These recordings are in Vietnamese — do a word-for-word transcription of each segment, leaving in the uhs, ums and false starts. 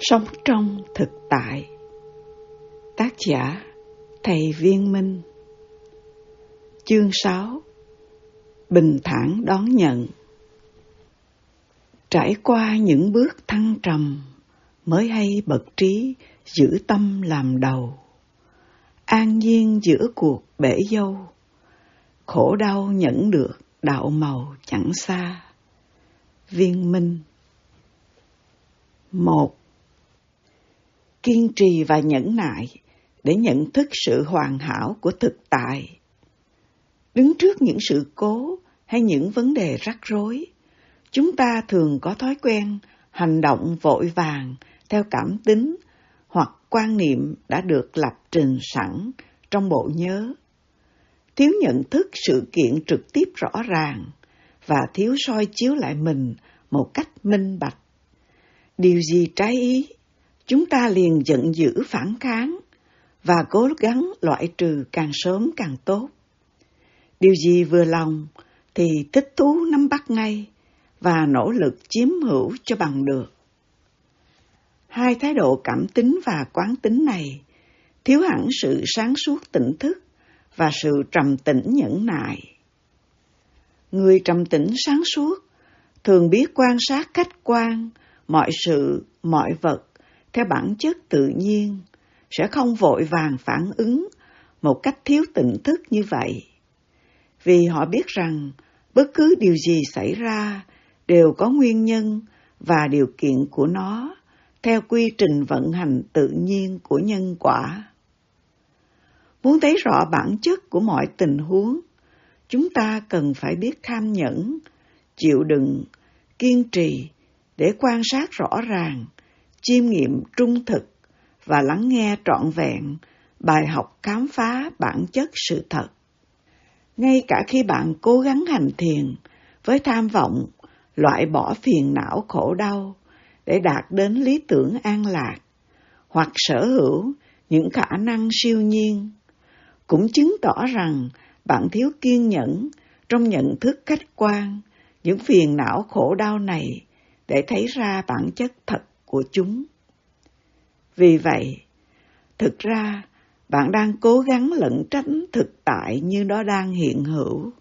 Sống trong thực tại. Tác giả Thầy Viên Minh. Chương sáu. Bình thản đón nhận. Trải qua những bước thăng trầm, mới hay bậc trí giữ tâm làm đầu. An nhiên giữa cuộc bể dâu, khổ đau nhẫn được đạo màu chẳng xa. Viên Minh. Một. Kiên trì và nhẫn nại để nhận thức sự hoàn hảo của thực tại. Đứng trước những sự cố hay những vấn đề rắc rối, chúng ta thường có thói quen hành động vội vàng theo cảm tính hoặc quan niệm đã được lập trình sẵn trong bộ nhớ. Thiếu nhận thức sự kiện trực tiếp rõ ràng và thiếu soi chiếu lại mình một cách minh bạch. Điều gì trái ý, chúng ta liền giận dữ phản kháng và cố gắng loại trừ càng sớm càng tốt. Điều gì vừa lòng thì thích thú nắm bắt ngay và nỗ lực chiếm hữu cho bằng được. Hai thái độ cảm tính và quán tính này thiếu hẳn sự sáng suốt tỉnh thức và sự trầm tĩnh nhẫn nại. Người trầm tĩnh sáng suốt thường biết quan sát khách quan mọi sự, mọi vật theo bản chất tự nhiên, sẽ không vội vàng phản ứng một cách thiếu tỉnh thức như vậy. Vì họ biết rằng bất cứ điều gì xảy ra đều có nguyên nhân và điều kiện của nó theo quy trình vận hành tự nhiên của nhân quả. Muốn thấy rõ bản chất của mọi tình huống, chúng ta cần phải biết kham nhẫn, chịu đựng, kiên trì để quan sát rõ ràng, chiêm nghiệm trung thực và lắng nghe trọn vẹn bài học khám phá bản chất sự thật. Ngay cả khi bạn cố gắng hành thiền với tham vọng loại bỏ phiền não khổ đau để đạt đến lý tưởng an lạc, hoặc sở hữu những khả năng siêu nhiên, cũng chứng tỏ rằng bạn thiếu kiên nhẫn trong nhận thức khách quan những phiền não khổ đau này để thấy ra bản chất thật của chúng. Vì vậy, thực ra bạn đang cố gắng lẩn tránh thực tại như nó đang hiện hữu.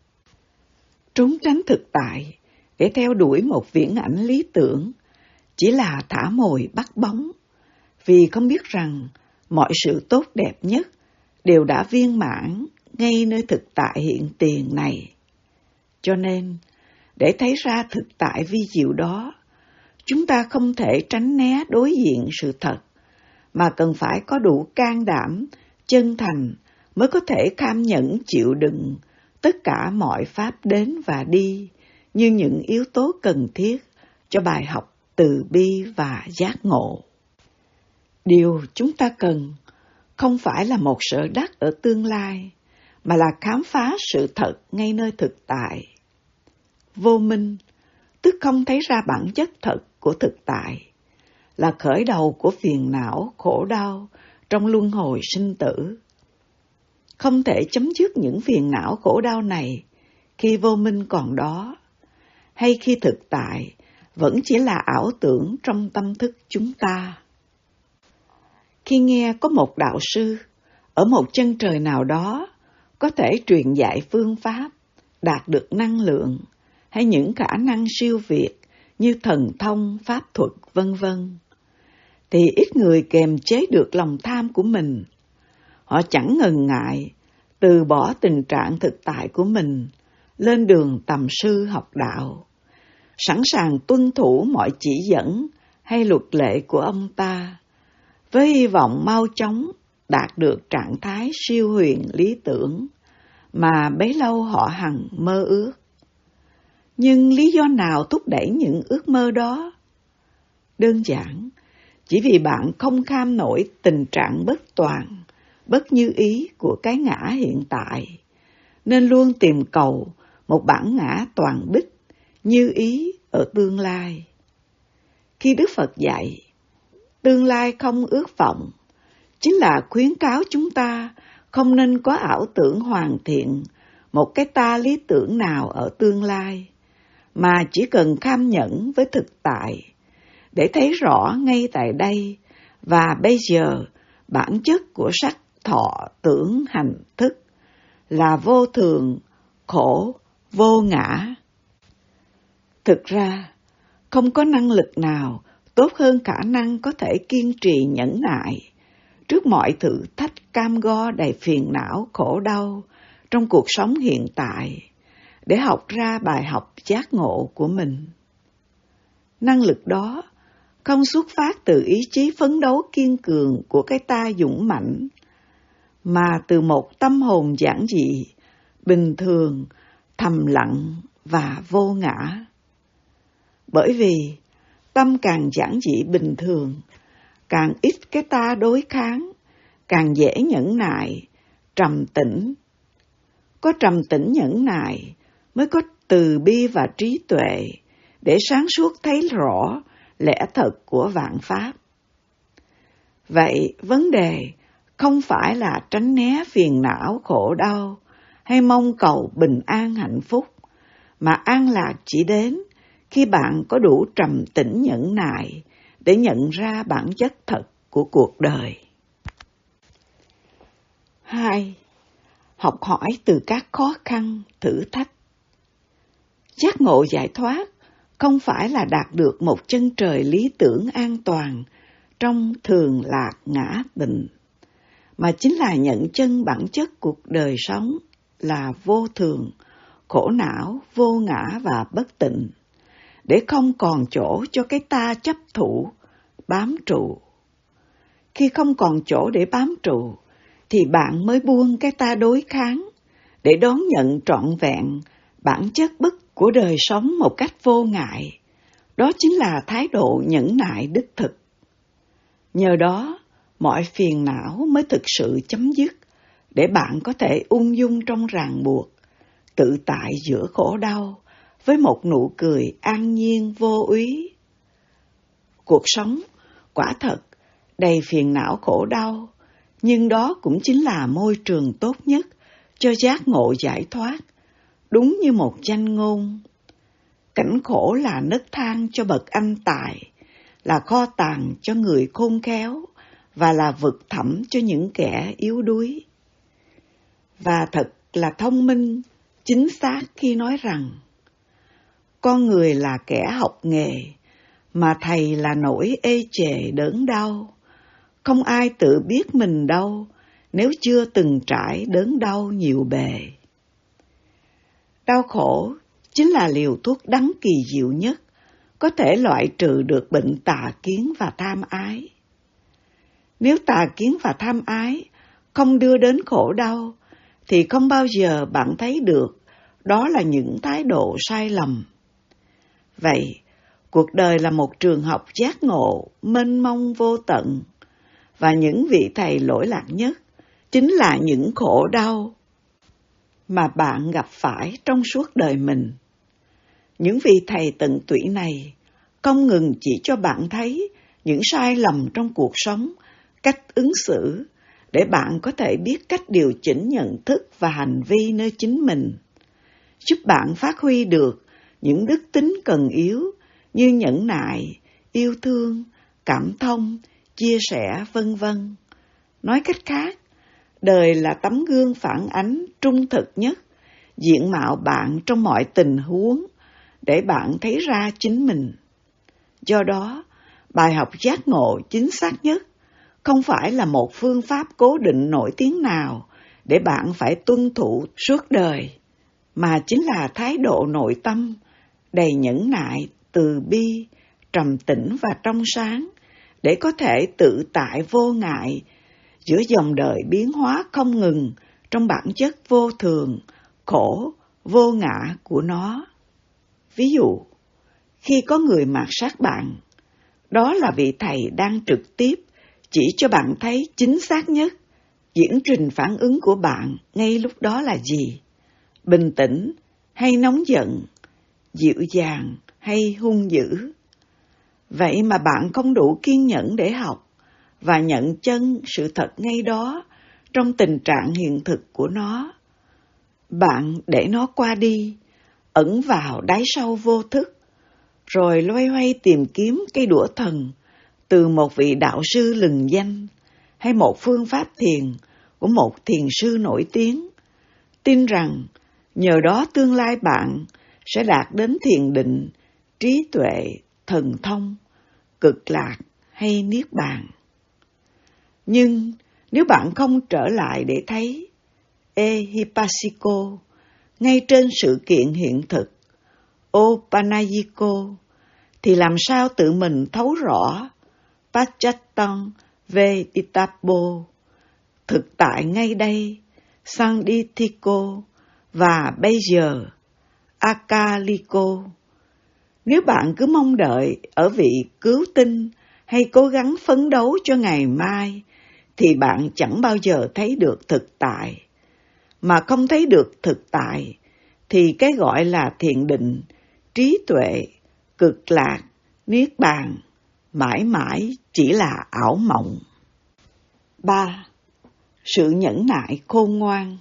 Trốn tránh thực tại để theo đuổi một viễn ảnh lý tưởng chỉ là thả mồi bắt bóng, vì không biết rằng mọi sự tốt đẹp nhất đều đã viên mãn ngay nơi thực tại hiện tiền này. Cho nên, để thấy ra thực tại vi diệu đó, chúng ta không thể tránh né đối diện sự thật, mà cần phải có đủ can đảm, chân thành mới có thể kham nhẫn chịu đựng tất cả mọi pháp đến và đi như những yếu tố cần thiết cho bài học từ bi và giác ngộ. Điều chúng ta cần không phải là một sở đắc ở tương lai, mà là khám phá sự thật ngay nơi thực tại. Vô minh, tức không thấy ra bản chất thật của thực tại, là khởi đầu của phiền não, khổ đau trong luân hồi sinh tử. Không thể chấm dứt những phiền não khổ đau này khi vô minh còn đó, hay khi thực tại vẫn chỉ là ảo tưởng trong tâm thức chúng ta. Khi nghe có một đạo sư ở một chân trời nào đó có thể truyền dạy phương pháp, đạt được năng lượng hay những khả năng siêu việt như thần thông, pháp thuật, vân vân, thì ít người kềm chế được lòng tham của mình. Họ chẳng ngần ngại từ bỏ tình trạng thực tại của mình, lên đường tầm sư học đạo, sẵn sàng tuân thủ mọi chỉ dẫn hay luật lệ của ông ta, với hy vọng mau chóng đạt được trạng thái siêu huyền lý tưởng mà bấy lâu họ hằng mơ ước. Nhưng lý do nào thúc đẩy những ước mơ đó? Đơn giản, chỉ vì bạn không kham nổi tình trạng bất toàn, bất như ý của cái ngã hiện tại, nên luôn tìm cầu một bản ngã toàn bích, như ý ở tương lai. Khi Đức Phật dạy, tương lai không ước vọng, chính là khuyến cáo chúng ta không nên có ảo tưởng hoàn thiện một cái ta lý tưởng nào ở tương lai, mà chỉ cần kham nhẫn với thực tại, để thấy rõ ngay tại đây và bây giờ bản chất của sắc thọ tưởng hành thức là vô thường, khổ, vô ngã. Thực ra, không có năng lực nào tốt hơn khả năng có thể kiên trì nhẫn nại trước mọi thử thách cam go đầy phiền não khổ đau trong cuộc sống hiện tại để học ra bài học giác ngộ của mình. Năng lực đó không xuất phát từ ý chí phấn đấu kiên cường của cái ta dũng mãnh, mà từ một tâm hồn giản dị, bình thường, thầm lặng và vô ngã. Bởi vì tâm càng giản dị bình thường, càng ít cái ta đối kháng, càng dễ nhẫn nại, trầm tĩnh. Có trầm tĩnh nhẫn nại mới có từ bi và trí tuệ để sáng suốt thấy rõ lẽ thật của vạn pháp. Vậy vấn đề không phải là tránh né phiền não khổ đau hay mong cầu bình an hạnh phúc, mà an lạc chỉ đến khi bạn có đủ trầm tĩnh nhẫn nại để nhận ra bản chất thật của cuộc đời. Hai, học hỏi từ các khó khăn, thử thách. Giác ngộ giải thoát không phải là đạt được một chân trời lý tưởng an toàn trong thường lạc ngã tịnh, mà chính là nhận chân bản chất cuộc đời sống là vô thường, khổ não, vô ngã và bất tịnh, để không còn chỗ cho cái ta chấp thủ, bám trụ. Khi không còn chỗ để bám trụ, thì bạn mới buông cái ta đối kháng, để đón nhận trọn vẹn bản chất bất của đời sống một cách vô ngại. Đó chính là thái độ nhẫn nại đích thực. Nhờ đó, mọi phiền não mới thực sự chấm dứt, để bạn có thể ung dung trong ràng buộc, tự tại giữa khổ đau, với một nụ cười an nhiên vô úy. Cuộc sống, quả thật, đầy phiền não khổ đau, nhưng đó cũng chính là môi trường tốt nhất cho giác ngộ giải thoát, đúng như một danh ngôn. Cảnh khổ là nấc thang cho bậc anh tài, là kho tàng cho người khôn khéo, và là vực thẳm cho những kẻ yếu đuối. Và thật là thông minh, chính xác khi nói rằng, con người là kẻ học nghề, mà thầy là nỗi ê chề đớn đau. Không ai tự biết mình đâu, nếu chưa từng trải đớn đau nhiều bề. Đau khổ chính là liều thuốc đắng kỳ diệu nhất, có thể loại trừ được bệnh tà kiến và tham ái. Nếu tà kiến và tham ái không đưa đến khổ đau, thì không bao giờ bạn thấy được đó là những thái độ sai lầm. Vậy, cuộc đời là một trường học giác ngộ, mênh mông vô tận, và những vị thầy lỗi lạc nhất chính là những khổ đau mà bạn gặp phải trong suốt đời mình. Những vị thầy tận tụy này không ngừng chỉ cho bạn thấy những sai lầm trong cuộc sống, cách ứng xử, để bạn có thể biết cách điều chỉnh nhận thức và hành vi nơi chính mình, giúp bạn phát huy được những đức tính cần yếu như nhẫn nại, yêu thương, cảm thông, chia sẻ, vân vân. Nói cách khác, đời là tấm gương phản ánh trung thực nhất diện mạo bạn trong mọi tình huống, để bạn thấy ra chính mình. Do đó, bài học giác ngộ chính xác nhất không phải là một phương pháp cố định nổi tiếng nào để bạn phải tuân thủ suốt đời, mà chính là thái độ nội tâm đầy nhẫn nại, từ bi, trầm tĩnh và trong sáng, để có thể tự tại vô ngại giữa dòng đời biến hóa không ngừng trong bản chất vô thường, khổ, vô ngã của nó. Ví dụ, khi có người mạt sát bạn, đó là vị thầy đang trực tiếp chỉ cho bạn thấy chính xác nhất diễn trình phản ứng của bạn ngay lúc đó là gì: bình tĩnh hay nóng giận, dịu dàng hay hung dữ. Vậy mà bạn không đủ kiên nhẫn để học và nhận chân sự thật ngay đó trong tình trạng hiện thực của nó. Bạn để nó qua đi, ẩn vào đáy sâu vô thức, rồi loay hoay tìm kiếm cây đũa thần từ một vị đạo sư lừng danh hay một phương pháp thiền của một thiền sư nổi tiếng, tin rằng nhờ đó tương lai bạn sẽ đạt đến thiền định, trí tuệ, thần thông, cực lạc hay niết bàn. Nhưng nếu bạn không trở lại để thấy Ehipassiko ngay trên sự kiện hiện thực Opanayiko, thì làm sao tự mình thấu rõ Pachattan Veditapo, thực tại ngay đây, Sandithiko và bây giờ Akaliko. Nếu bạn cứ mong đợi ở vị cứu tinh hay cố gắng phấn đấu cho ngày mai, thì bạn chẳng bao giờ thấy được thực tại. Mà không thấy được thực tại, thì cái gọi là thiền định, trí tuệ, cực lạc, niết bàn, mãi mãi chỉ là ảo mộng. ba. Sự nhẫn nại khôn ngoan.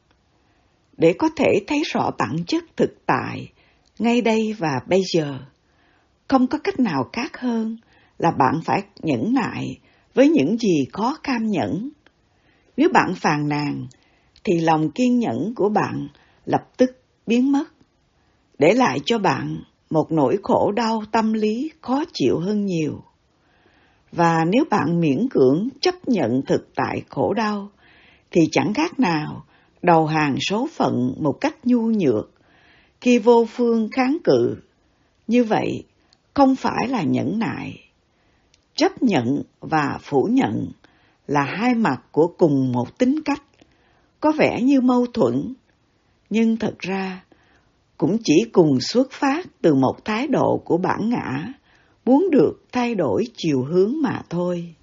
Để có thể thấy rõ bản chất thực tại, ngay đây và bây giờ, không có cách nào khác hơn là bạn phải nhẫn nại với những gì khó cam nhẫn. Nếu bạn phàn nàn, thì lòng kiên nhẫn của bạn lập tức biến mất, để lại cho bạn một nỗi khổ đau tâm lý khó chịu hơn nhiều. Và nếu bạn miễn cưỡng chấp nhận thực tại khổ đau, thì chẳng khác nào đầu hàng số phận một cách nhu nhược, khi vô phương kháng cự. Như vậy không phải là nhẫn nại. Chấp nhận và phủ nhận là hai mặt của cùng một tính cách, có vẻ như mâu thuẫn, nhưng thật ra cũng chỉ cùng xuất phát từ một thái độ của bản ngã, muốn được thay đổi chiều hướng mà thôi.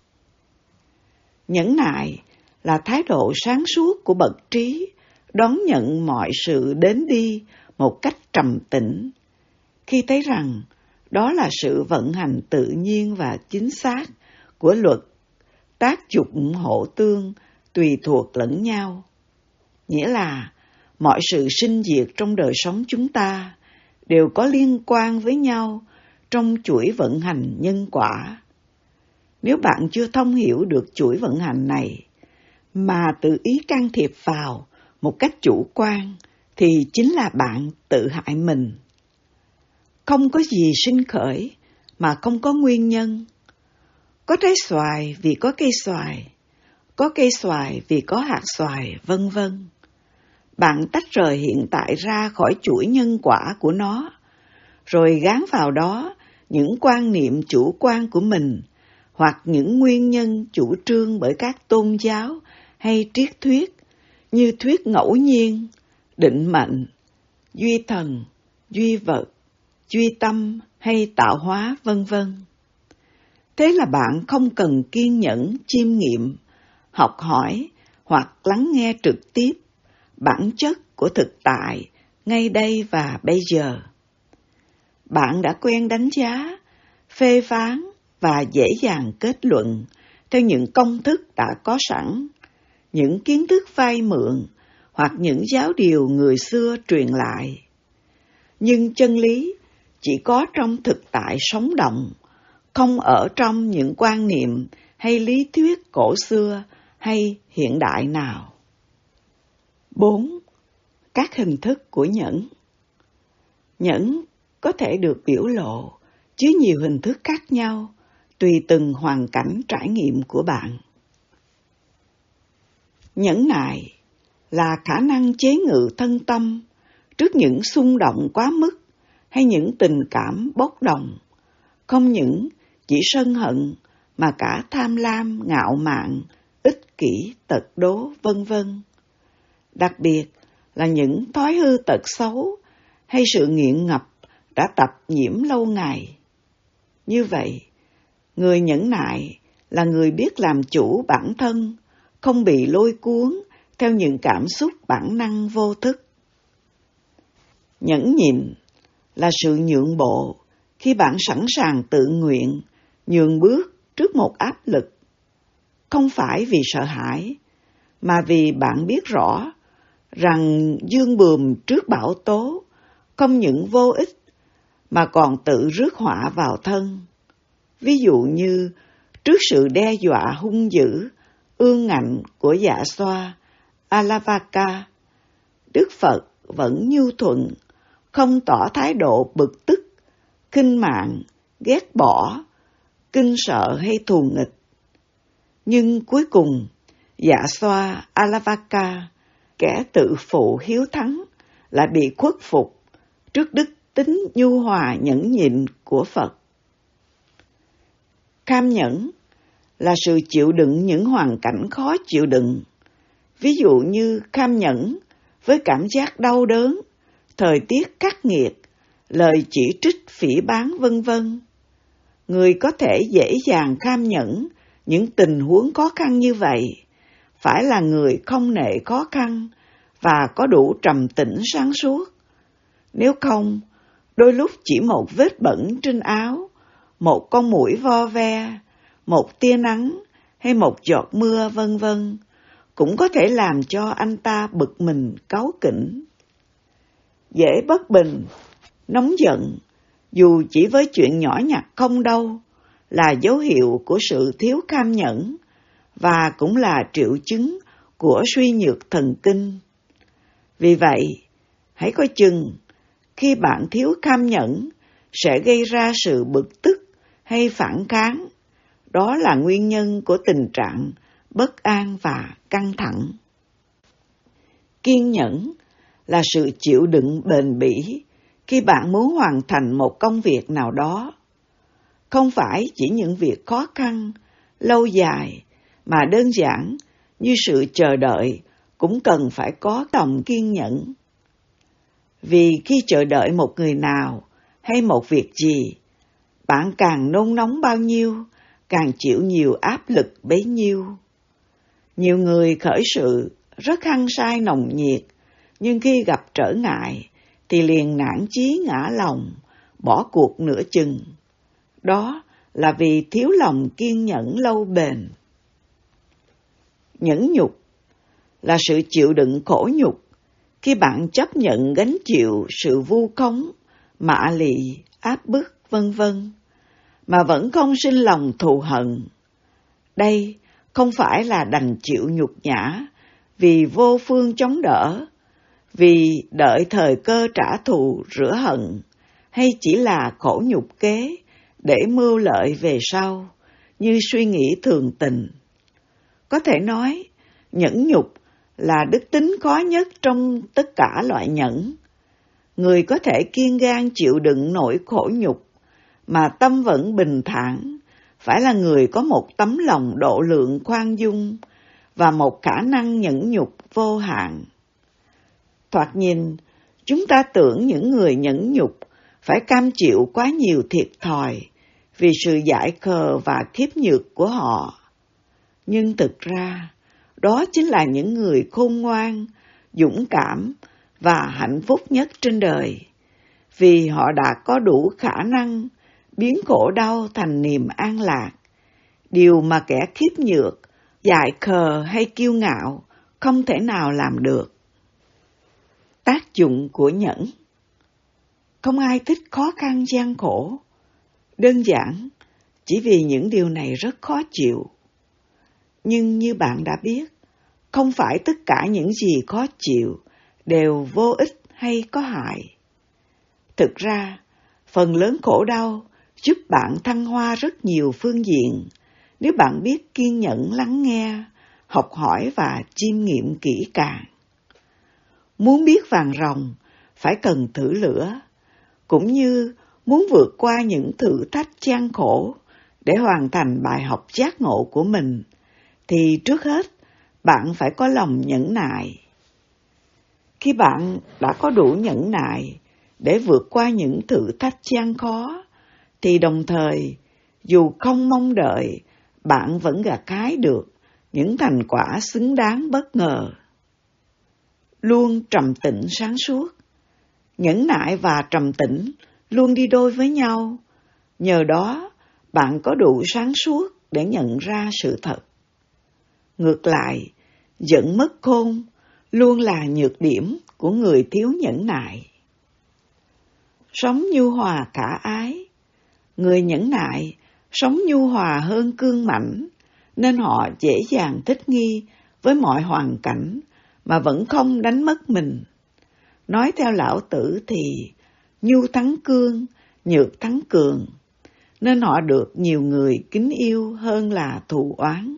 Nhẫn nại là thái độ sáng suốt của bậc trí, đón nhận mọi sự đến đi một cách trầm tĩnh, khi thấy rằng đó là sự vận hành tự nhiên và chính xác của luật tác dụng hộ tương tùy thuộc lẫn nhau. Nghĩa là mọi sự sinh diệt trong đời sống chúng ta đều có liên quan với nhau trong chuỗi vận hành nhân quả. Nếu bạn chưa thông hiểu được chuỗi vận hành này, mà tự ý can thiệp vào một cách chủ quan, thì chính là bạn tự hại mình. Không có gì sinh khởi mà không có nguyên nhân. Có trái xoài vì có cây xoài, có cây xoài vì có hạt xoài, vân vân. Bạn tách rời hiện tại ra khỏi chuỗi nhân quả của nó, rồi gán vào đó những quan niệm chủ quan của mình, hoặc những nguyên nhân chủ trương bởi các tôn giáo hay triết thuyết, như thuyết ngẫu nhiên, định mệnh, duy thần, duy vật, duy tâm hay tạo hóa, vân vân. Thế là bạn không cần kiên nhẫn chiêm nghiệm, học hỏi hoặc lắng nghe trực tiếp bản chất của thực tại ngay đây và bây giờ. Bạn đã quen đánh giá, phê phán và dễ dàng kết luận theo những công thức đã có sẵn, những kiến thức vay mượn hoặc những giáo điều người xưa truyền lại. Nhưng chân lý chỉ có trong thực tại sống động, không ở trong những quan niệm hay lý thuyết cổ xưa hay hiện đại nào. bốn. Các hình thức của nhẫn. Nhẫn có thể được biểu lộ dưới nhiều hình thức khác nhau, tùy từng hoàn cảnh trải nghiệm của bạn. Nhẫn nại là khả năng chế ngự thân tâm trước những xung động quá mức hay những tình cảm bốc đồng, không những chỉ sân hận mà cả tham lam, ngạo mạn, ích kỷ, tật đố, vân vân. Đặc biệt là những thói hư tật xấu hay sự nghiện ngập đã tập nhiễm lâu ngày. Như vậy, người nhẫn nại là người biết làm chủ bản thân, không bị lôi cuốn theo những cảm xúc bản năng vô thức. Nhẫn nhịn là sự nhượng bộ khi bạn sẵn sàng tự nguyện nhường bước trước một áp lực, không phải vì sợ hãi, mà vì bạn biết rõ rằng giương buồm trước bão tố không những vô ích mà còn tự rước họa vào thân. Ví dụ như trước sự đe dọa hung dữ, ương ngạnh của dạ xoa, Alavaka, Đức Phật vẫn nhu thuận, không tỏ thái độ bực tức, khinh mạng, ghét bỏ, kinh sợ hay thù nghịch. Nhưng cuối cùng, dạ xoa Alavaka, kẻ tự phụ hiếu thắng, lại bị khuất phục trước đức tính nhu hòa nhẫn nhịn của Phật. Cam nhẫn là sự chịu đựng những hoàn cảnh khó chịu đựng. Ví dụ như cam nhẫn với cảm giác đau đớn, thời tiết khắc nghiệt, lời chỉ trích phỉ báng vân vân. Người có thể dễ dàng cam nhẫn những tình huống khó khăn như vậy, phải là người không nể khó khăn và có đủ trầm tĩnh sáng suốt. Nếu không, đôi lúc chỉ một vết bẩn trên áo, một con muỗi vo ve, một tia nắng hay một giọt mưa vân vân cũng có thể làm cho anh ta bực mình cáu kỉnh. Dễ bất bình, nóng giận, dù chỉ với chuyện nhỏ nhặt không đâu, là dấu hiệu của sự thiếu cam nhẫn và cũng là triệu chứng của suy nhược thần kinh. Vì vậy, hãy coi chừng khi bạn thiếu cam nhẫn sẽ gây ra sự bực tức hay phản kháng. Đó là nguyên nhân của tình trạng bất an và căng thẳng. Kiên nhẫn là sự chịu đựng bền bỉ khi bạn muốn hoàn thành một công việc nào đó. Không phải chỉ những việc khó khăn, lâu dài, mà đơn giản như sự chờ đợi cũng cần phải có lòng kiên nhẫn. Vì khi chờ đợi một người nào hay một việc gì, bạn càng nôn nóng bao nhiêu, càng chịu nhiều áp lực bấy nhiêu. Nhiều người khởi sự rất hăng say nồng nhiệt, nhưng khi gặp trở ngại thì liền nản chí ngã lòng, bỏ cuộc nửa chừng. Đó là vì thiếu lòng kiên nhẫn lâu bền. Nhẫn nhục là sự chịu đựng khổ nhục khi bạn chấp nhận gánh chịu sự vu khống, mạ lị, áp bức vân vân mà vẫn không sinh lòng thù hận. Đây không phải là đành chịu nhục nhã vì vô phương chống đỡ, vì đợi thời cơ trả thù rửa hận, hay chỉ là khổ nhục kế để mưu lợi về sau, như suy nghĩ thường tình. Có thể nói, nhẫn nhục là đức tính khó nhất trong tất cả loại nhẫn. Người có thể kiên gan chịu đựng nỗi khổ nhục mà tâm vẫn bình thản, phải là người có một tấm lòng độ lượng khoan dung và một khả năng nhẫn nhục vô hạn. Thoạt nhìn, chúng ta tưởng những người nhẫn nhục phải cam chịu quá nhiều thiệt thòi vì sự dại khờ và khiếp nhược của họ. Nhưng thực ra, đó chính là những người khôn ngoan, dũng cảm và hạnh phúc nhất trên đời, vì họ đã có đủ khả năng biến khổ đau thành niềm an lạc, điều mà kẻ khiếp nhược, dại khờ hay kiêu ngạo không thể nào làm được. Tác dụng của nhẫn. Không ai thích khó khăn gian khổ, đơn giản chỉ vì những điều này rất khó chịu. Nhưng như bạn đã biết, không phải tất cả những gì khó chịu đều vô ích hay có hại. Thực ra, phần lớn khổ đau giúp bạn thăng hoa rất nhiều phương diện nếu bạn biết kiên nhẫn lắng nghe, học hỏi và chiêm nghiệm kỹ càng. Muốn biết vàng ròng, phải cần thử lửa, cũng như muốn vượt qua những thử thách gian khổ để hoàn thành bài học giác ngộ của mình, thì trước hết bạn phải có lòng nhẫn nại. Khi bạn đã có đủ nhẫn nại để vượt qua những thử thách gian khó, thì đồng thời, dù không mong đợi, bạn vẫn gặt hái được những thành quả xứng đáng bất ngờ. Luôn trầm tĩnh sáng suốt. Nhẫn nại và trầm tĩnh luôn đi đôi với nhau. Nhờ đó, bạn có đủ sáng suốt để nhận ra sự thật. Ngược lại, giận mất khôn luôn là nhược điểm của người thiếu nhẫn nại. sống nhu hòa khả ái. Người nhẫn nại sống nhu hòa hơn cương mãnh, nên họ dễ dàng thích nghi với mọi hoàn cảnh mà vẫn không đánh mất mình. Nói theo Lão Tử thì nhu thắng cương, nhược thắng cường, nên họ được nhiều người kính yêu hơn là thù oán.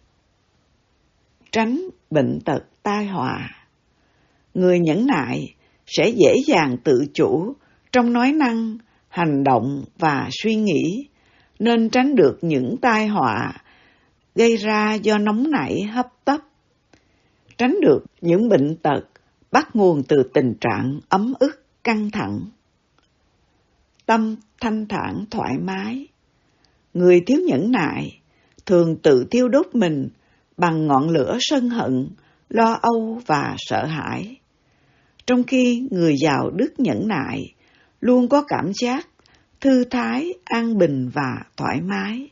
Tránh bệnh tật tai họa. Người nhẫn nại sẽ dễ dàng tự chủ trong nói năng, hành động và suy nghĩ, nên tránh được những tai họa gây ra do nóng nảy hấp tấp. Tránh được những bệnh tật bắt nguồn từ tình trạng ấm ức, căng thẳng. Tâm thanh thản thoải mái. Người thiếu nhẫn nại thường tự thiêu đốt mình bằng ngọn lửa sân hận, lo âu và sợ hãi. Trong khi người giàu đức nhẫn nại luôn có cảm giác thư thái, an bình và thoải mái.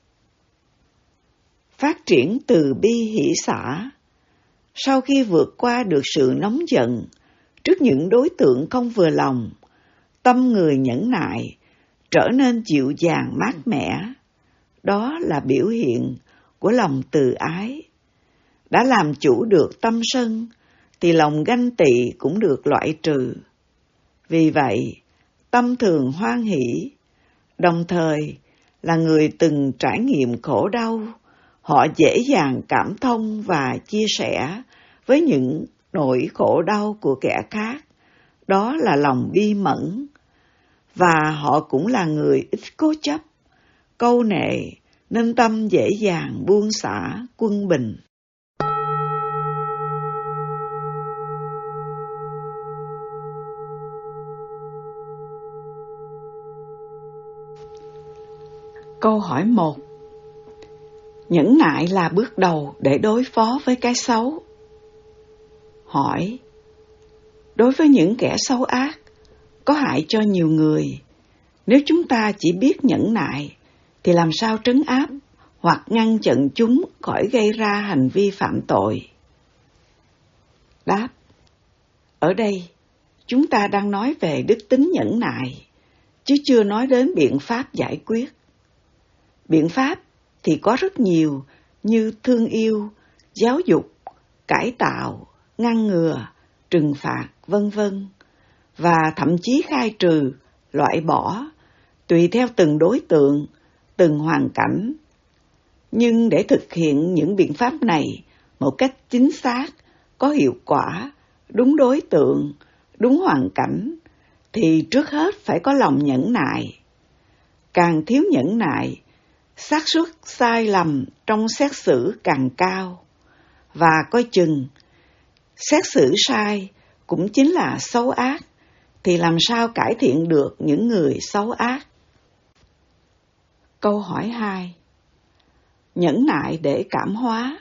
Phát triển từ bi hỷ xả. Sau khi vượt qua được sự nóng giận trước những đối tượng không vừa lòng, tâm người nhẫn nại trở nên dịu dàng mát mẻ. Đó là biểu hiện của lòng từ ái. Đã làm chủ được tâm sân, thì lòng ganh tị cũng được loại trừ. Vì vậy, tâm thường hoan hỷ, đồng thời là người từng trải nghiệm khổ đau, họ dễ dàng cảm thông và chia sẻ với những nỗi khổ đau của kẻ khác. Đó là lòng bi mẫn. Và họ cũng là người ít cố chấp, câu nệ, nên tâm dễ dàng buông xả, quân bình. Câu hỏi một. Nhẫn nại là bước đầu để đối phó với cái xấu. Hỏi. Đối với những kẻ xấu ác, có hại cho nhiều người, nếu chúng ta chỉ biết nhẫn nại, thì làm sao trấn áp hoặc ngăn chặn chúng khỏi gây ra hành vi phạm tội? Đáp. Ở đây, chúng ta đang nói về đức tính nhẫn nại, chứ chưa nói đến biện pháp giải quyết. Biện pháp thì có rất nhiều, như thương yêu, giáo dục, cải tạo, ngăn ngừa, trừng phạt, vân vân, và thậm chí khai trừ, loại bỏ, tùy theo từng đối tượng, từng hoàn cảnh. Nhưng để thực hiện những biện pháp này một cách chính xác, có hiệu quả, đúng đối tượng, đúng hoàn cảnh, thì trước hết phải có lòng nhẫn nại. Càng thiếu nhẫn nại, xác suất sai lầm trong xét xử càng cao, và coi chừng xét xử sai cũng chính là xấu ác, thì làm sao cải thiện được những người xấu ác? Câu hỏi hai. Nhẫn nại để cảm hóa.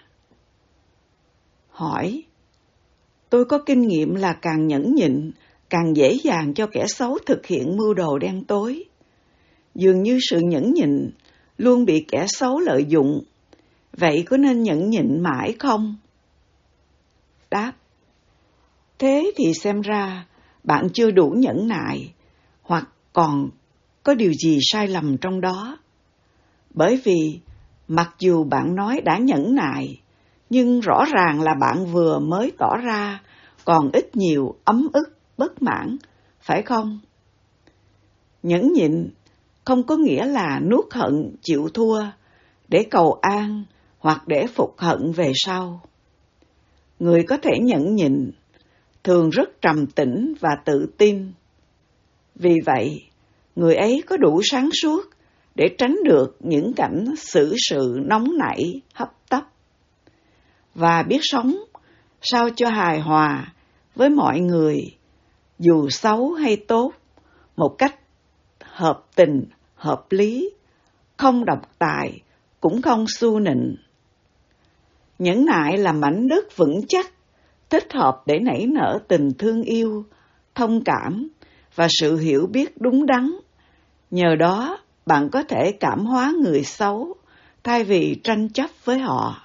Hỏi. Tôi có kinh nghiệm là càng nhẫn nhịn, càng dễ dàng cho kẻ xấu thực hiện mưu đồ đen tối. Dường như sự nhẫn nhịn luôn bị kẻ xấu lợi dụng. Vậy có nên nhẫn nhịn mãi không? Đáp. Thế thì xem ra bạn chưa đủ nhẫn nại, hoặc còn có điều gì sai lầm trong đó. Bởi vì mặc dù bạn nói đã nhẫn nại, nhưng rõ ràng là bạn vừa mới tỏ ra còn ít nhiều ấm ức, bất mãn, phải không? Nhẫn nhịn không có nghĩa là nuốt hận chịu thua để cầu an hoặc để phục hận về sau. Người có thể nhẫn nhịn thường rất trầm tĩnh và tự tin. Vì vậy, người ấy có đủ sáng suốt để tránh được những cảnh xử sự nóng nảy, hấp tấp, và biết sống sao cho hài hòa với mọi người, dù xấu hay tốt, một cách hợp tình, hợp lý, không độc tài, cũng không xu nịnh. Nhẫn nại là mảnh đất vững chắc, thích hợp để nảy nở tình thương yêu, thông cảm và sự hiểu biết đúng đắn. Nhờ đó, bạn có thể cảm hóa người xấu thay vì tranh chấp với họ.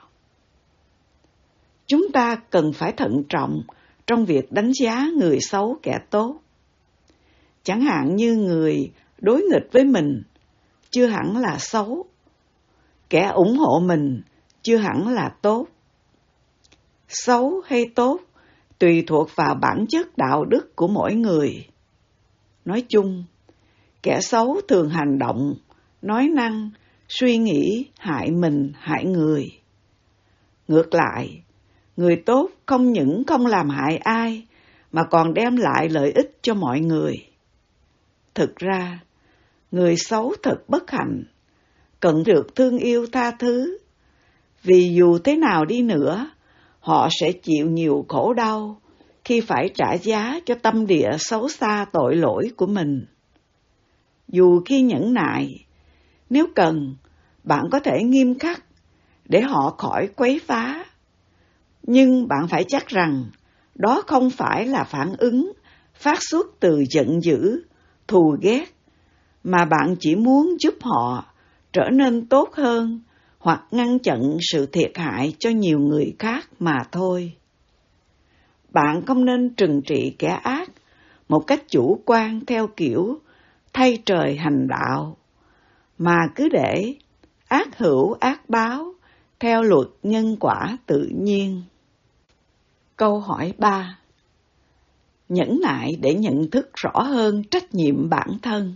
Chúng ta cần phải thận trọng trong việc đánh giá người xấu kẻ tốt. Chẳng hạn như người đối nghịch với mình chưa hẳn là xấu, kẻ ủng hộ mình chưa hẳn là tốt. Xấu hay tốt tùy thuộc vào bản chất đạo đức của mỗi người. Nói chung, kẻ xấu thường hành động, nói năng, suy nghĩ hại mình, hại người. Ngược lại, người tốt không những không làm hại ai, mà còn đem lại lợi ích cho mọi người. Thực ra, người xấu thật bất hạnh, cần được thương yêu tha thứ, vì dù thế nào đi nữa, họ sẽ chịu nhiều khổ đau khi phải trả giá cho tâm địa xấu xa tội lỗi của mình. Dù khi nhẫn nại, nếu cần, bạn có thể nghiêm khắc để họ khỏi quấy phá. Nhưng bạn phải chắc rằng đó không phải là phản ứng phát xuất từ giận dữ, thù ghét, mà bạn chỉ muốn giúp họ trở nên tốt hơn hoặc ngăn chặn sự thiệt hại cho nhiều người khác mà thôi. Bạn không nên trừng trị kẻ ác một cách chủ quan theo kiểu thay trời hành đạo, mà cứ để ác hữu ác báo theo luật nhân quả tự nhiên. Câu hỏi ba. Nhẫn nại để nhận thức rõ hơn trách nhiệm bản thân.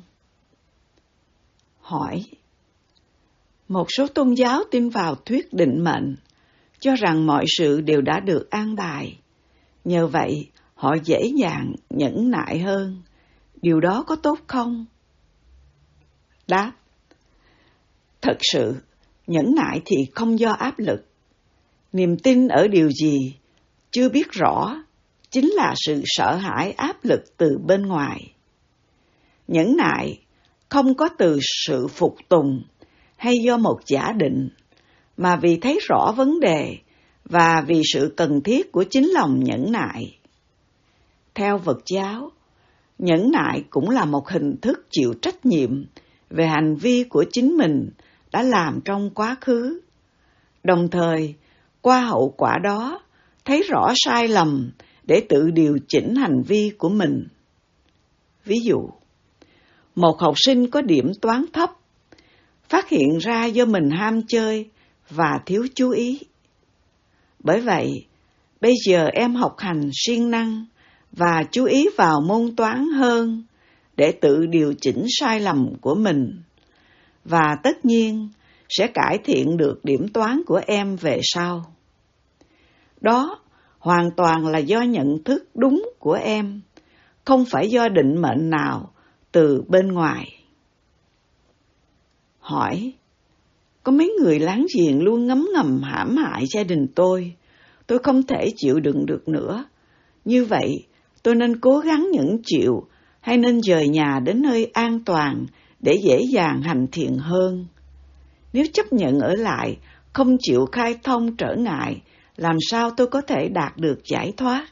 Hỏi. Một số tôn giáo tin vào thuyết định mệnh, cho rằng mọi sự đều đã được an bài. Nhờ vậy, họ dễ dàng nhẫn nại hơn. Điều đó có tốt không? Đáp. Thật sự, nhẫn nại thì không do áp lực. Niềm tin ở điều gì chưa biết rõ chính là sự sợ hãi áp lực từ bên ngoài. Nhẫn nại không có từ sự phục tùng hay do một giả định, mà vì thấy rõ vấn đề và vì sự cần thiết của chính lòng nhẫn nại. Theo Phật giáo, nhẫn nại cũng là một hình thức chịu trách nhiệm về hành vi của chính mình đã làm trong quá khứ, đồng thời qua hậu quả đó thấy rõ sai lầm để tự điều chỉnh hành vi của mình. Ví dụ, một học sinh có điểm toán thấp, phát hiện ra do mình ham chơi và thiếu chú ý. Bởi vậy, bây giờ em học hành siêng năng và chú ý vào môn toán hơn để tự điều chỉnh sai lầm của mình, và tất nhiên sẽ cải thiện được điểm toán của em về sau. Đó hoàn toàn là do nhận thức đúng của em, không phải do định mệnh nào từ bên ngoài. Hỏi, có mấy người láng giềng luôn ngấm ngầm hãm hại gia đình tôi, tôi không thể chịu đựng được nữa. Như vậy, tôi nên cố gắng nhẫn chịu hay nên dời nhà đến nơi an toàn để dễ dàng hành thiện hơn? Nếu chấp nhận ở lại, không chịu khai thông trở ngại, làm sao tôi có thể đạt được giải thoát?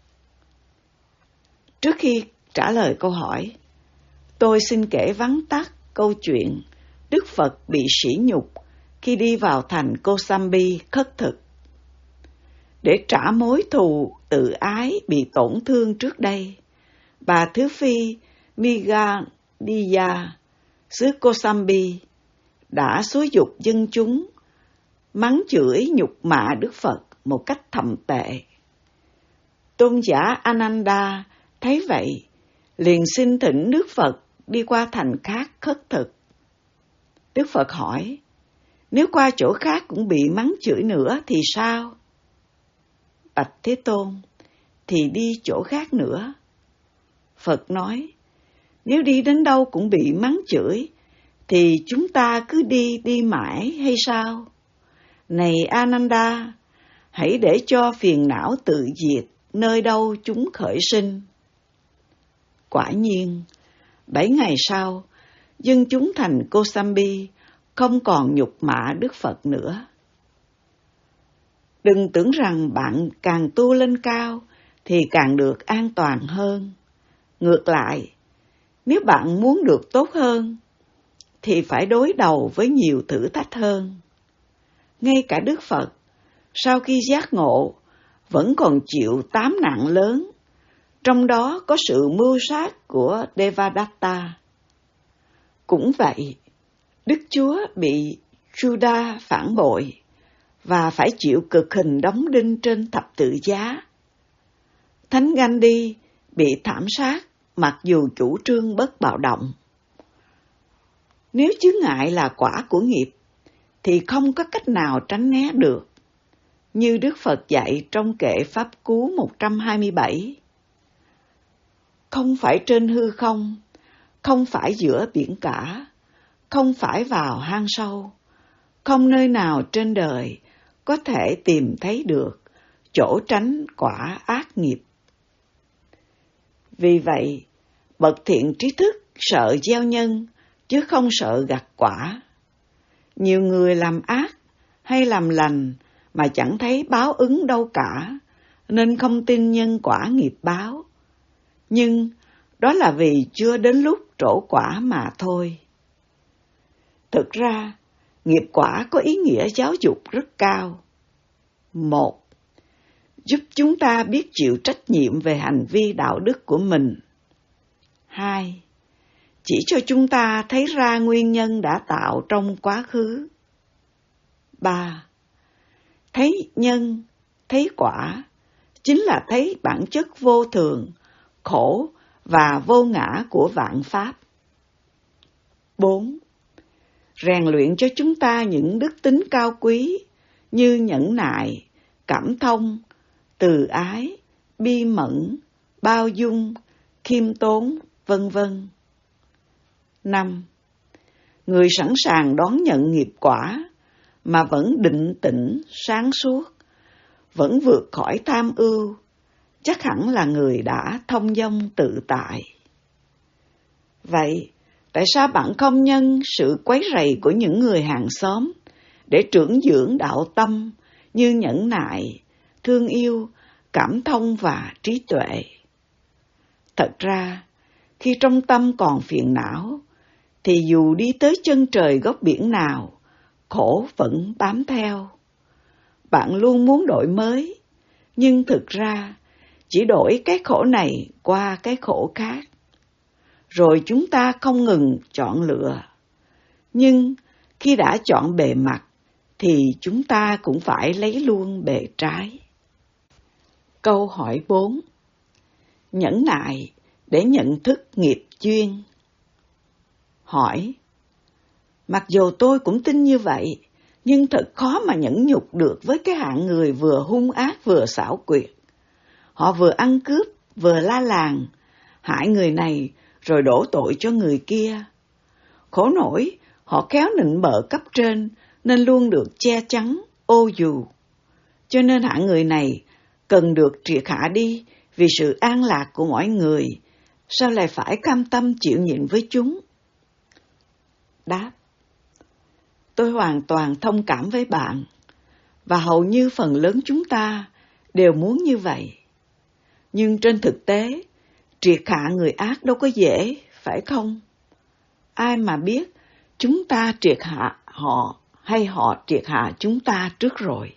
Trước khi trả lời câu hỏi, tôi xin kể vắn tắt câu chuyện Đức Phật bị sỉ nhục khi đi vào thành Kosambi khất thực. Để trả mối thù tự ái bị tổn thương trước đây, bà Thứ Phi Migadiya, xứ Kosambi, đã xúi giục dân chúng mắng chửi nhục mạ Đức Phật một cách thậm tệ. Tôn giả Ananda thấy vậy, liền xin thỉnh Đức Phật đi qua thành khác khất thực. Đức Phật hỏi, nếu qua chỗ khác cũng bị mắng chửi nữa thì sao? Bạch Thế Tôn, thì đi chỗ khác nữa. Phật nói, nếu đi đến đâu cũng bị mắng chửi, thì chúng ta cứ đi đi mãi hay sao? Này Ananda, hãy để cho phiền não tự diệt nơi đâu chúng khởi sinh. Quả nhiên, bảy ngày sau, dân chúng thành Kosambi không còn nhục mạ Đức Phật nữa. Đừng tưởng rằng bạn càng tu lên cao thì càng được an toàn hơn. Ngược lại, nếu bạn muốn được tốt hơn, thì phải đối đầu với nhiều thử thách hơn. Ngay cả Đức Phật, sau khi giác ngộ, vẫn còn chịu tám nạn lớn, trong đó có sự mưu sát của Devadatta. Cũng vậy, Đức Chúa bị Judas phản bội và phải chịu cực hình đóng đinh trên thập tự giá. Thánh Gandhi bị thảm sát mặc dù chủ trương bất bạo động. Nếu chướng ngại là quả của nghiệp, thì không có cách nào tránh né được. Như Đức Phật dạy trong kệ Pháp Cú một trăm hai mươi bảy. Không phải trên hư không, không phải giữa biển cả, không phải vào hang sâu, không nơi nào trên đời có thể tìm thấy được chỗ tránh quả ác nghiệp. Vì vậy, bậc thiện trí thức sợ gieo nhân, chứ không sợ gặt quả. Nhiều người làm ác hay làm lành mà chẳng thấy báo ứng đâu cả, nên không tin nhân quả nghiệp báo. Nhưng đó là vì chưa đến lúc trổ quả mà thôi. Thực ra, nghiệp quả có ý nghĩa giáo dục rất cao. Một, giúp chúng ta biết chịu trách nhiệm về hành vi đạo đức của mình. Hai, chỉ cho chúng ta thấy ra nguyên nhân đã tạo trong quá khứ. Ba, thấy nhân, thấy quả, chính là thấy bản chất vô thường, khổ và vô ngã của vạn pháp. Bốn, rèn luyện cho chúng ta những đức tính cao quý như nhẫn nại, cảm thông, từ ái, bi mẫn, bao dung, khiêm tốn, vân vân. Năm, người sẵn sàng đón nhận nghiệp quả mà vẫn định tĩnh, sáng suốt, vẫn vượt khỏi tham ưu, chắc hẳn là người đã thông dong tự tại. Vậy, tại sao bạn không nhân sự quấy rầy của những người hàng xóm để trưởng dưỡng đạo tâm như nhẫn nại, thương yêu, cảm thông và trí tuệ? Thật ra, khi trong tâm còn phiền não, thì dù đi tới chân trời góc biển nào, khổ vẫn bám theo. Bạn luôn muốn đổi mới, nhưng thực ra chỉ đổi cái khổ này qua cái khổ khác. Rồi chúng ta không ngừng chọn lựa. Nhưng khi đã chọn bề mặt, thì chúng ta cũng phải lấy luôn bề trái. Câu hỏi bốn. Nhẫn nại để nhận thức nghiệp duyên. Hỏi: mặc dù tôi cũng tin như vậy, nhưng thật khó mà nhẫn nhục được với cái hạng người vừa hung ác vừa xảo quyệt. Họ vừa ăn cướp, vừa la làng, hại người này rồi đổ tội cho người kia. Khổ nổi, họ khéo nịnh bợ cấp trên nên luôn được che chắn, ô dù. Cho nên hạng người này cần được triệt hạ đi vì sự an lạc của mọi người, sao lại phải cam tâm chịu nhịn với chúng? Đáp: tôi hoàn toàn thông cảm với bạn, và hầu như phần lớn chúng ta đều muốn như vậy. Nhưng trên thực tế, triệt hạ người ác đâu có dễ, phải không? Ai mà biết chúng ta triệt hạ họ hay họ triệt hạ chúng ta trước rồi.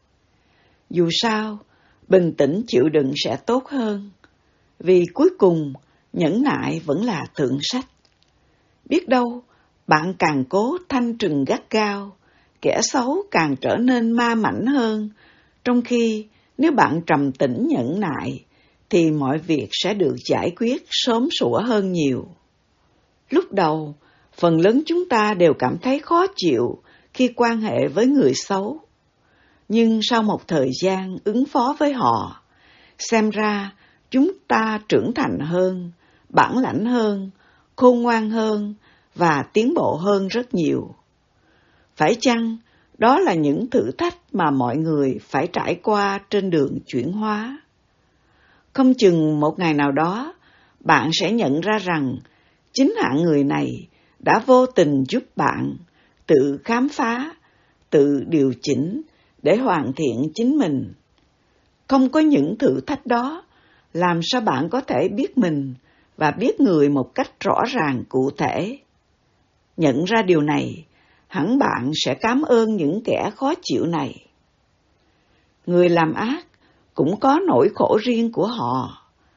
Dù sao, bình tĩnh chịu đựng sẽ tốt hơn, vì cuối cùng nhẫn nại vẫn là thượng sách. Biết đâu, bạn càng cố thanh trừng gắt gao, kẻ xấu càng trở nên ma mãnh hơn, trong khi nếu bạn trầm tĩnh nhẫn nại, thì mọi việc sẽ được giải quyết sớm sủa hơn nhiều. Lúc đầu, phần lớn chúng ta đều cảm thấy khó chịu khi quan hệ với người xấu. Nhưng sau một thời gian ứng phó với họ, xem ra chúng ta trưởng thành hơn, bản lãnh hơn, khôn ngoan hơn và tiến bộ hơn rất nhiều. Phải chăng đó là những thử thách mà mọi người phải trải qua trên đường chuyển hóa? Không chừng một ngày nào đó, bạn sẽ nhận ra rằng chính hạng người này đã vô tình giúp bạn tự khám phá, tự điều chỉnh để hoàn thiện chính mình. Không có những thử thách đó, làm sao bạn có thể biết mình và biết người một cách rõ ràng cụ thể? Nhận ra điều này, hẳn bạn sẽ cảm ơn những kẻ khó chịu này. Người làm ác cũng có nỗi khổ riêng của họ.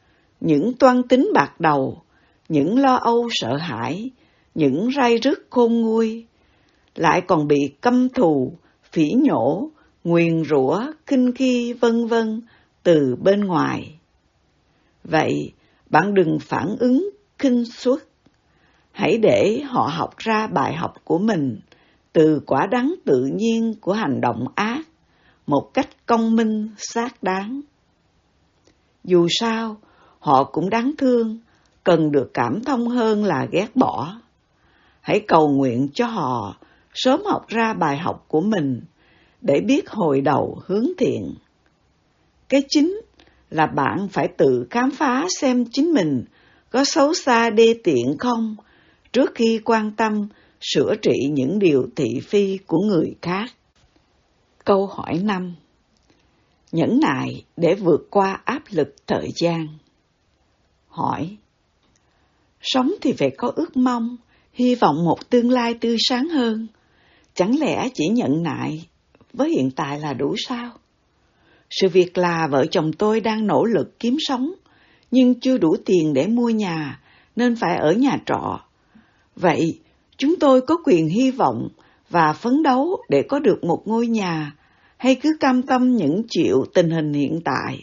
những toan tính bạc đầu, những lo âu sợ hãi, những rai rứt khôn nguôi, lại còn bị căm thù, phỉ nhổ, nguyền rủa, khinh khi vân vân từ bên ngoài. Vậy, bạn đừng phản ứng khinh suất. Hãy để họ học ra bài học của mình từ quả đắng tự nhiên của hành động ác, một cách công minh xác đáng. Dù sao, họ cũng đáng thương, cần được cảm thông hơn là ghét bỏ. Hãy cầu nguyện cho họ sớm học ra bài học của mình để biết hồi đầu hướng thiện. Cái chính là bạn phải tự khám phá xem chính mình có xấu xa đê tiện không trước khi quan tâm sửa trị những điều thị phi của người khác. Câu hỏi năm. Nhẫn nại để vượt qua áp lực thời gian. Hỏi. Sống thì phải có ước mong, hy vọng một tương lai tươi sáng hơn. Chẳng lẽ chỉ nhẫn nại với hiện tại là đủ sao? Sự việc là vợ chồng tôi đang nỗ lực kiếm sống, nhưng chưa đủ tiền để mua nhà, nên phải ở nhà trọ. Vậy, chúng tôi có quyền hy vọng và phấn đấu để có được một ngôi nhà, hay cứ cam tâm nhẫn chịu tình hình hiện tại?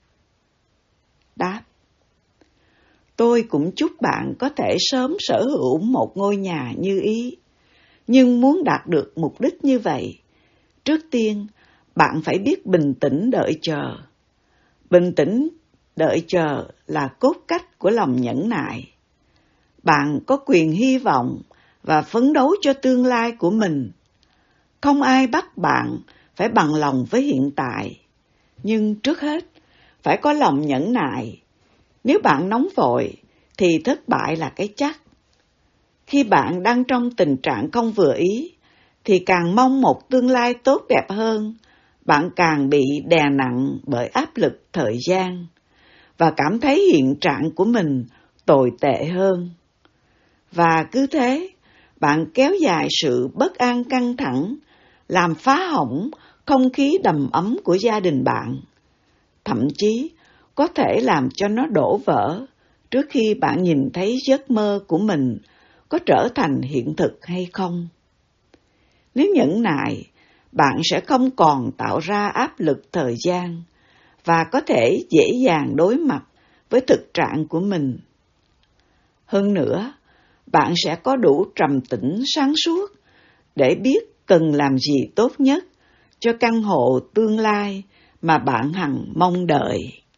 Đáp. Tôi cũng chúc bạn có thể sớm sở hữu một ngôi nhà như ý. Nhưng muốn đạt được mục đích như vậy, trước tiên, bạn phải biết bình tĩnh đợi chờ. Bình tĩnh đợi chờ là cốt cách của lòng nhẫn nại. Bạn có quyền hy vọng và phấn đấu cho tương lai của mình. Không ai bắt bạn phải bằng lòng với hiện tại. Nhưng trước hết, phải có lòng nhẫn nại. Nếu bạn nóng vội, thì thất bại là cái chắc. Khi bạn đang trong tình trạng không vừa ý, thì càng mong một tương lai tốt đẹp hơn, bạn càng bị đè nặng bởi áp lực thời gian, và cảm thấy hiện trạng của mình tồi tệ hơn. Và cứ thế, bạn kéo dài sự bất an căng thẳng, làm phá hỏng không khí đầm ấm của gia đình bạn. Thậm chí, có thể làm cho nó đổ vỡ trước khi bạn nhìn thấy giấc mơ của mình có trở thành hiện thực hay không. Nếu nhẫn nại, bạn sẽ không còn tạo ra áp lực thời gian và có thể dễ dàng đối mặt với thực trạng của mình. Hơn nữa, bạn sẽ có đủ trầm tĩnh sáng suốt để biết cần làm gì tốt nhất cho căn hộ tương lai mà bạn hằng mong đợi.